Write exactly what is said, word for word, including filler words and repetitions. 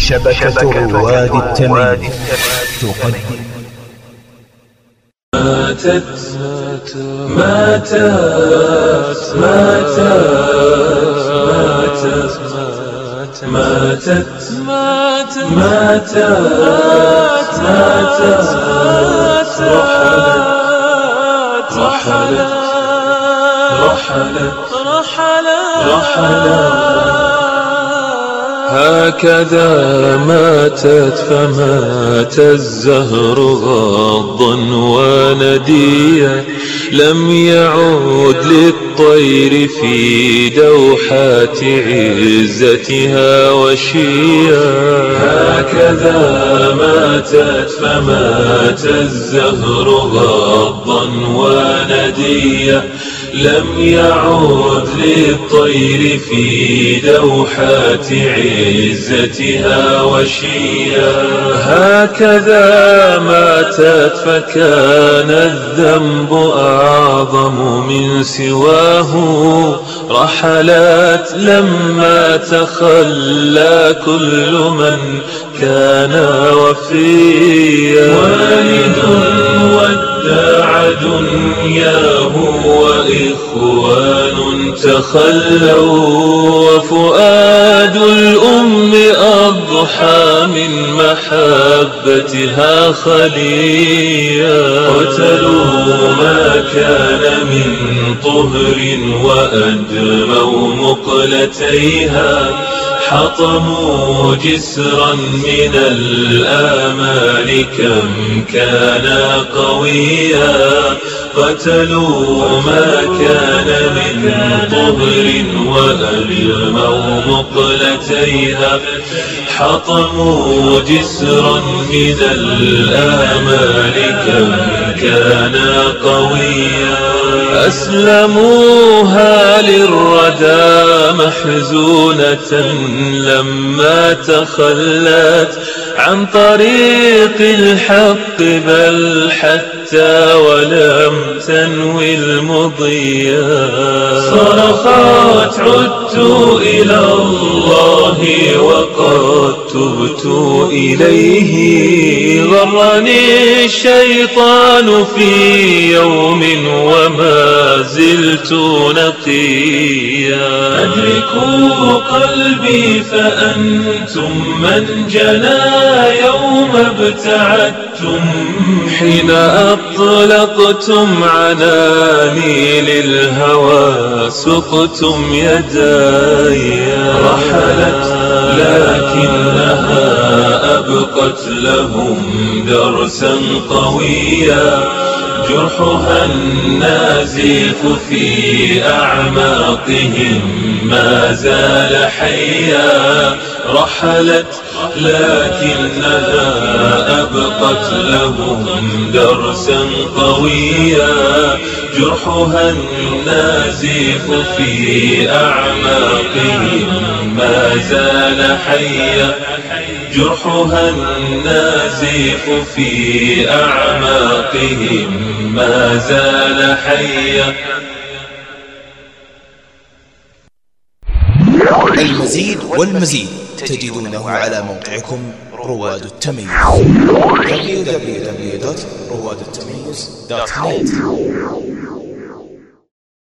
شبكة رواد التمييز تقدم. ماتت ماتت ماتت ماتت ماتت ماتت ماتت رحلت رحلت رحلت رحلت هكذا ماتت فمات الزهر غاضا ونديا، لم يعود للطير في دوحات عزتها وشيا. هكذا ماتت فمات الزهر غاضا ونديا، لم يعود للطير في دوحات عزتها وشيا. هكذا ماتت فكان الذنب أعظم من سواه، رحلت لما تخلى كل من كان وفيا. والد ودع دنياه وإخوان تخلوا، وفؤاد الأم أضحى من محبتها خليا. قتلوا ما كان من طهر وأدموا مقلتيها، حطموا جسرا من الآمال كم كان قويا. قتلوا ما كان من طهر وألموا مقلتيها، حطموا جسرا من الآمال كم كان قويا. أسلموها للردى محزونة لما تخلت عن طريق الحق، بل حتى ولم تنوي المضيا. صرخت عدت إلى الله وقد تبت إليه، غرني الشيطان في يوم وما زلت نقيا. أدركوا قلبي فأنتم من جنى يوم ابتعدتم، حين أطلقتم عناني للهوى سقتم يداي. رحلت لكنها أبقت لهم درسا قويا، جرحها النازف في أعماقهم ما زال حيا. رحلت لكنها أبقت لهم درسا قويا، جرحها النازف في أعماقهم ما زال حيا. جرحها النازف في أعماقهم ما زال حيا. المزيد والمزيد تجدونه على موقعكم رواد التمييز دبليو دبليو دبليو دوت رواد التمييز دوت نت.